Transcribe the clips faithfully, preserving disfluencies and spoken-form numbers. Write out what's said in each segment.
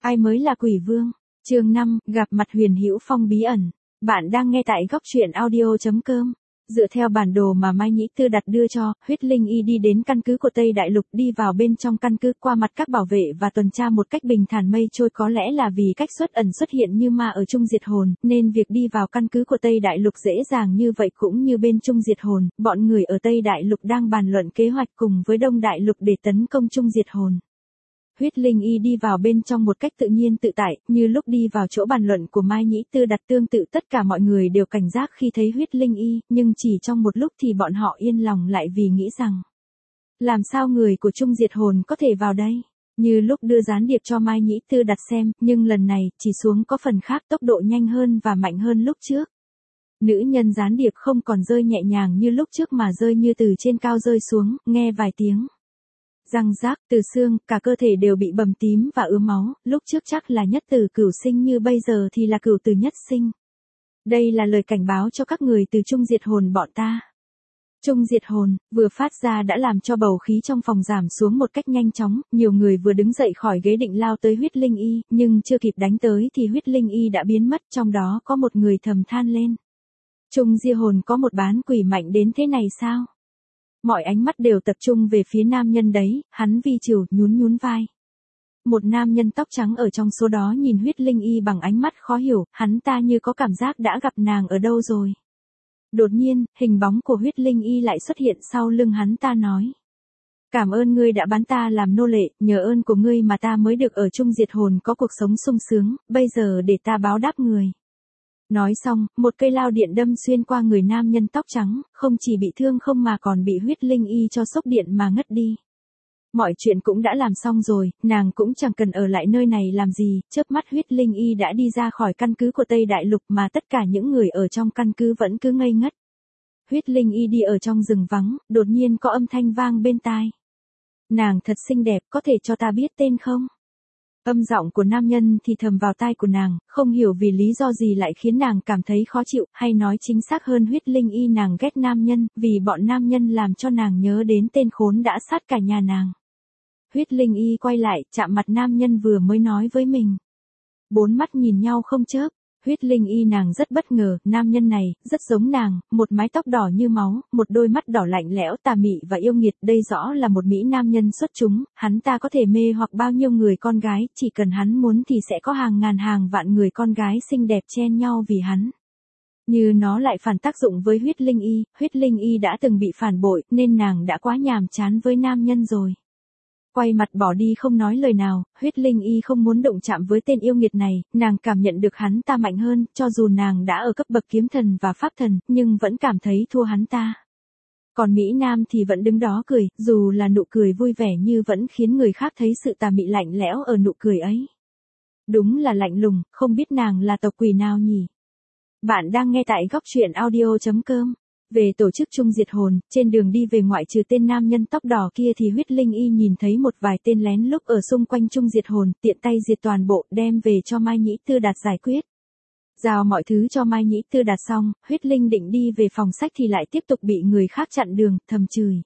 Ai mới là quỷ vương? Chương năm, gặp mặt Huyền Hữu Phong bí ẩn. Bạn đang nghe tại góc truyện audio chấm com. Dựa theo bản đồ mà Mai Nhĩ Tư đặt đưa cho, Huyết Linh Y đi đến căn cứ của Tây Đại Lục, đi vào bên trong căn cứ qua mặt các bảo vệ và tuần tra một cách bình thản mây trôi. Có lẽ là vì cách xuất ẩn xuất hiện như ma ở Trung Diệt Hồn, nên việc đi vào căn cứ của Tây Đại Lục dễ dàng như vậy. Cũng như bên Trung Diệt Hồn, bọn người ở Tây Đại Lục đang bàn luận kế hoạch cùng với Đông Đại Lục để tấn công Trung Diệt Hồn. Huyết Linh Y đi vào bên trong một cách tự nhiên tự tại, như lúc đi vào chỗ bàn luận của Mai Nhĩ Tư đặt tương tự. Tất cả mọi người đều cảnh giác khi thấy Huyết Linh Y, nhưng chỉ trong một lúc thì bọn họ yên lòng lại vì nghĩ rằng làm sao người của Trung Diệt Hồn có thể vào đây? Như lúc đưa gián điệp cho Mai Nhĩ Tư đặt xem, nhưng lần này, chỉ xuống có phần khác, tốc độ nhanh hơn và mạnh hơn lúc trước. Nữ nhân gián điệp không còn rơi nhẹ nhàng như lúc trước mà rơi như từ trên cao rơi xuống, nghe vài tiếng răng rác từ xương, cả cơ thể đều bị bầm tím và ứa máu. Lúc trước chắc là nhất tử cửu sinh, như bây giờ thì là cửu tử nhất sinh. Đây là lời cảnh báo cho các người từ Trung Diệt Hồn bọn ta. Trung Diệt Hồn vừa phát ra đã làm cho bầu khí trong phòng giảm xuống một cách nhanh chóng. Nhiều người vừa đứng dậy khỏi ghế định lao tới Huyết Linh Y, nhưng chưa kịp đánh tới thì Huyết Linh Y đã biến mất. Trong đó có một người thầm than lên: Trung Diệt Hồn có một bán quỷ mạnh đến thế này sao? Mọi ánh mắt đều tập trung về phía nam nhân đấy, hắn vi trừ nhún nhún vai. Một nam nhân tóc trắng ở trong số đó nhìn Huyết Linh Y bằng ánh mắt khó hiểu, hắn ta như có cảm giác đã gặp nàng ở đâu rồi. Đột nhiên, hình bóng của Huyết Linh Y lại xuất hiện sau lưng hắn ta nói: Cảm ơn ngươi đã bán ta làm nô lệ, nhờ ơn của ngươi mà ta mới được ở Trung Diệt Hồn có cuộc sống sung sướng, bây giờ để ta báo đáp người. Nói xong, một cây lao điện đâm xuyên qua người nam nhân tóc trắng, không chỉ bị thương không mà còn bị Huyết Linh Y cho sốc điện mà ngất đi. Mọi chuyện cũng đã làm xong rồi, nàng cũng chẳng cần ở lại nơi này làm gì. Chớp mắt Huyết Linh Y đã đi ra khỏi căn cứ của Tây Đại Lục, mà tất cả những người ở trong căn cứ vẫn cứ ngây ngất. Huyết Linh Y đi ở trong rừng vắng, đột nhiên có âm thanh vang bên tai. Nàng thật xinh đẹp, có thể cho ta biết tên không? Âm giọng của nam nhân thì thầm vào tai của nàng, không hiểu vì lý do gì lại khiến nàng cảm thấy khó chịu, hay nói chính xác hơn Huyết Linh Y nàng ghét nam nhân, vì bọn nam nhân làm cho nàng nhớ đến tên khốn đã sát cả nhà nàng. Huyết Linh Y quay lại, chạm mặt nam nhân vừa mới nói với mình. Bốn mắt nhìn nhau không chớp. Huyết Linh Y nàng rất bất ngờ, nam nhân này, rất giống nàng, một mái tóc đỏ như máu, một đôi mắt đỏ lạnh lẽo tà mị và yêu nghiệt. Đây rõ là một mỹ nam nhân xuất chúng, hắn ta có thể mê hoặc bao nhiêu người con gái, chỉ cần hắn muốn thì sẽ có hàng ngàn hàng vạn người con gái xinh đẹp chen nhau vì hắn. Như nó lại phản tác dụng với Huyết Linh Y, Huyết Linh Y đã từng bị phản bội, nên nàng đã quá nhàm chán với nam nhân rồi. Quay mặt bỏ đi không nói lời nào, Huyết Linh Y không muốn đụng chạm với tên yêu nghiệt này, nàng cảm nhận được hắn ta mạnh hơn, cho dù nàng đã ở cấp bậc kiếm thần và pháp thần, nhưng vẫn cảm thấy thua hắn ta. Còn Mỹ Nam thì vẫn đứng đó cười, dù là nụ cười vui vẻ như vẫn khiến người khác thấy sự tà mị lạnh lẽo ở nụ cười ấy. Đúng là lạnh lùng, không biết nàng là tộc quỷ nào nhỉ? Bạn đang nghe tại góc truyện audio chấm com. Về tổ chức Trung Diệt Hồn, trên đường đi về ngoại trừ tên nam nhân tóc đỏ kia thì Huyết Linh Y nhìn thấy một vài tên lén lút ở xung quanh Trung Diệt Hồn, tiện tay diệt toàn bộ, đem về cho Mai Nhĩ Tư Đạt giải quyết. Giao mọi thứ cho Mai Nhĩ Tư Đạt xong, Huyết Linh định đi về phòng sách thì lại tiếp tục bị người khác chặn đường, thầm chửi.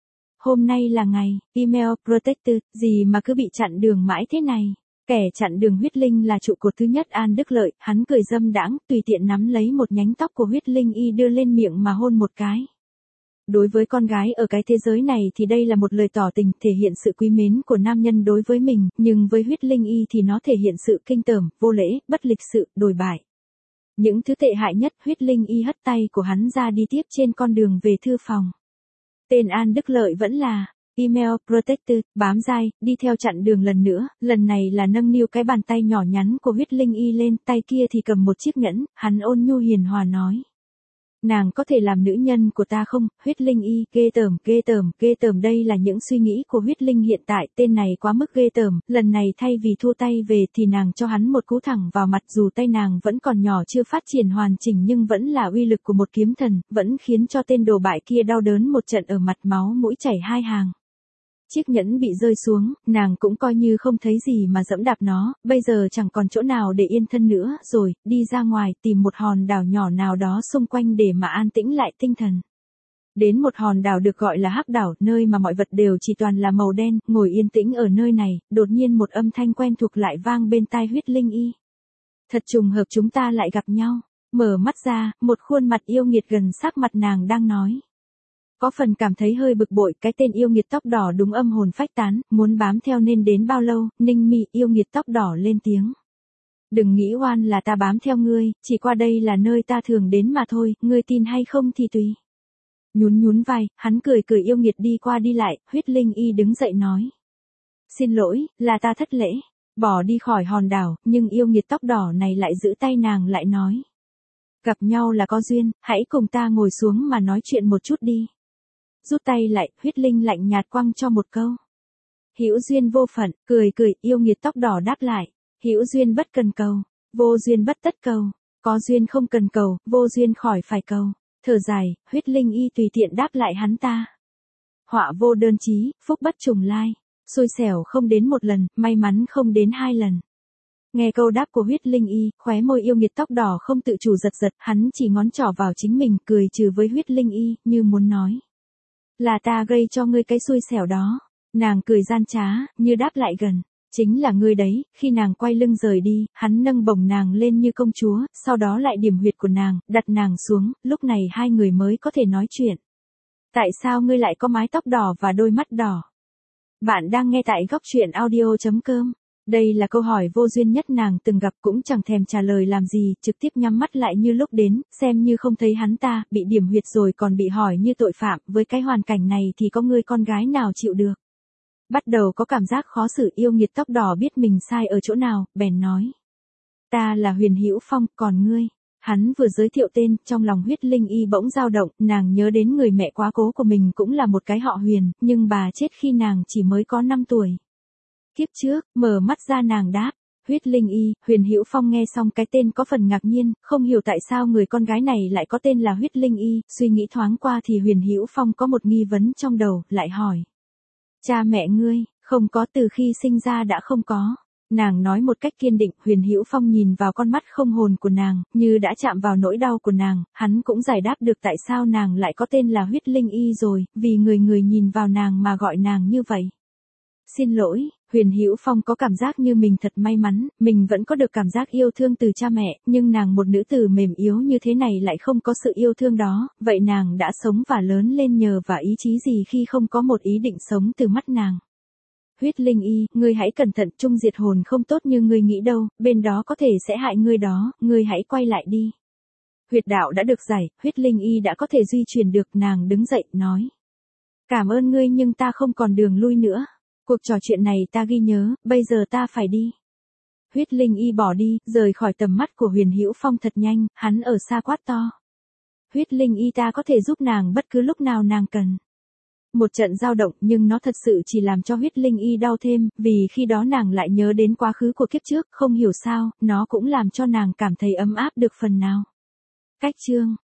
Hôm nay là ngày, email protected, gì mà cứ bị chặn đường mãi thế này. Kẻ chặn đường Huyết Linh là trụ cột thứ nhất An Đức Lợi, hắn cười dâm đãng, tùy tiện nắm lấy một nhánh tóc của Huyết Linh Y đưa lên miệng mà hôn một cái. Đối với con gái ở cái thế giới này thì đây là một lời tỏ tình, thể hiện sự quý mến của nam nhân đối với mình, nhưng với Huyết Linh Y thì nó thể hiện sự kinh tởm, vô lễ, bất lịch sự, đồi bại. Những thứ tệ hại nhất, Huyết Linh Y hất tay của hắn ra đi tiếp trên con đường về thư phòng. Tên An Đức Lợi vẫn là email protected, bám dai, đi theo chặn đường lần nữa, lần này là nâng niu cái bàn tay nhỏ nhắn của Huyết Linh Y lên, tay kia thì cầm một chiếc nhẫn, hắn ôn nhu hiền hòa nói. Nàng có thể làm nữ nhân của ta không? Huyết Linh Y, ghê tởm, ghê tởm, ghê tởm. Đây là những suy nghĩ của Huyết Linh hiện tại, tên này quá mức ghê tởm, lần này thay vì thua tay về thì nàng cho hắn một cú thẳng vào mặt, dù tay nàng vẫn còn nhỏ chưa phát triển hoàn chỉnh nhưng vẫn là uy lực của một kiếm thần, vẫn khiến cho tên đồ bại kia đau đớn một trận ở mặt, máu mũi chảy hai hàng. Chiếc nhẫn bị rơi xuống, nàng cũng coi như không thấy gì mà dẫm đạp nó, bây giờ chẳng còn chỗ nào để yên thân nữa, rồi, đi ra ngoài tìm một hòn đảo nhỏ nào đó xung quanh để mà an tĩnh lại tinh thần. Đến một hòn đảo được gọi là Hắc đảo, nơi mà mọi vật đều chỉ toàn là màu đen, ngồi yên tĩnh ở nơi này, đột nhiên một âm thanh quen thuộc lại vang bên tai Huyết Linh Y. Thật trùng hợp chúng ta lại gặp nhau. Mở mắt ra, một khuôn mặt yêu nghiệt gần sát mặt nàng đang nói. Có phần cảm thấy hơi bực bội, cái tên yêu nghiệt tóc đỏ đúng âm hồn phách tán, muốn bám theo nên đến bao lâu, Ninh Mi yêu nghiệt tóc đỏ lên tiếng. Đừng nghĩ oan là ta bám theo ngươi, chỉ qua đây là nơi ta thường đến mà thôi, ngươi tin hay không thì tùy. Nhún nhún vai, hắn cười cười yêu nghiệt đi qua đi lại, Huyết Linh Y đứng dậy nói. Xin lỗi, là ta thất lễ. Bỏ đi khỏi hòn đảo, nhưng yêu nghiệt tóc đỏ này lại giữ tay nàng lại nói. Gặp nhau là có duyên, hãy cùng ta ngồi xuống mà nói chuyện một chút đi. Rút tay lại, Huyết Linh lạnh nhạt quăng cho một câu. Hữu duyên vô phận, cười cười, yêu nghiệt tóc đỏ đáp lại. Hữu duyên bất cần cầu, vô duyên bất tất cầu, có duyên không cần cầu, vô duyên khỏi phải cầu. Thở dài, Huyết Linh Y tùy tiện đáp lại hắn ta. Họa vô đơn chí, phúc bất trùng lai. Xui xẻo không đến một lần, may mắn không đến hai lần. Nghe câu đáp của Huyết Linh Y, khóe môi yêu nghiệt tóc đỏ không tự chủ giật giật, hắn chỉ ngón trỏ vào chính mình, cười trừ với Huyết Linh Y, như muốn nói. Là ta gây cho ngươi cái xui xẻo đó. Nàng cười gian trá, như đáp lại gần. Chính là ngươi đấy. Khi nàng quay lưng rời đi, hắn nâng bổng nàng lên như công chúa, sau đó lại điểm huyệt của nàng, đặt nàng xuống, lúc này hai người mới có thể nói chuyện. Tại sao ngươi lại có mái tóc đỏ và đôi mắt đỏ? Bạn đang nghe tại góc truyện audio chấm com. Đây là câu hỏi vô duyên nhất nàng từng gặp, cũng chẳng thèm trả lời làm gì, trực tiếp nhắm mắt lại như lúc đến, xem như không thấy hắn ta, bị điểm huyệt rồi còn bị hỏi như tội phạm, với cái hoàn cảnh này thì có người con gái nào chịu được. Bắt đầu có cảm giác khó xử, yêu nghiệt tóc đỏ biết mình sai ở chỗ nào, bèn nói. Ta là Huyền Hữu Phong, còn ngươi? Hắn vừa giới thiệu tên, trong lòng Huyết Linh Y bỗng dao động, nàng nhớ đến người mẹ quá cố của mình cũng là một cái họ Huyền, nhưng bà chết khi nàng chỉ mới có năm tuổi. Kiếp trước, mở mắt ra nàng đáp. Huyết Linh Y, Huyền Hữu Phong nghe xong cái tên có phần ngạc nhiên, không hiểu tại sao người con gái này lại có tên là Huyết Linh Y, suy nghĩ thoáng qua thì Huyền Hữu Phong có một nghi vấn trong đầu, lại hỏi. Cha mẹ ngươi, không có, từ khi sinh ra đã không có. Nàng nói một cách kiên định. Huyền Hữu Phong nhìn vào con mắt không hồn của nàng, như đã chạm vào nỗi đau của nàng, hắn cũng giải đáp được tại sao nàng lại có tên là Huyết Linh Y rồi, vì người người nhìn vào nàng mà gọi nàng như vậy. Xin lỗi, Huyền Hữu Phong có cảm giác như mình thật may mắn, mình vẫn có được cảm giác yêu thương từ cha mẹ, nhưng nàng một nữ tử mềm yếu như thế này lại không có sự yêu thương đó, vậy nàng đã sống và lớn lên nhờ và ý chí gì khi không có một ý định sống từ mắt nàng. Huyết Linh Y, ngươi hãy cẩn thận, trung diệt hồn không tốt như ngươi nghĩ đâu, bên đó có thể sẽ hại ngươi đó, ngươi hãy quay lại đi. Huyệt đạo đã được giải, Huyết Linh Y đã có thể duy truyền được, nàng đứng dậy, nói. Cảm ơn ngươi nhưng ta không còn đường lui nữa. Cuộc trò chuyện này ta ghi nhớ, bây giờ ta phải đi. Huyết Linh Y bỏ đi, rời khỏi tầm mắt của Huyền Hữu Phong thật nhanh, hắn ở xa quát to. Huyết Linh Y, ta có thể giúp nàng bất cứ lúc nào nàng cần. Một trận dao động nhưng nó thật sự chỉ làm cho Huyết Linh Y đau thêm, vì khi đó nàng lại nhớ đến quá khứ của kiếp trước, không hiểu sao, nó cũng làm cho nàng cảm thấy ấm áp được phần nào. Cách chương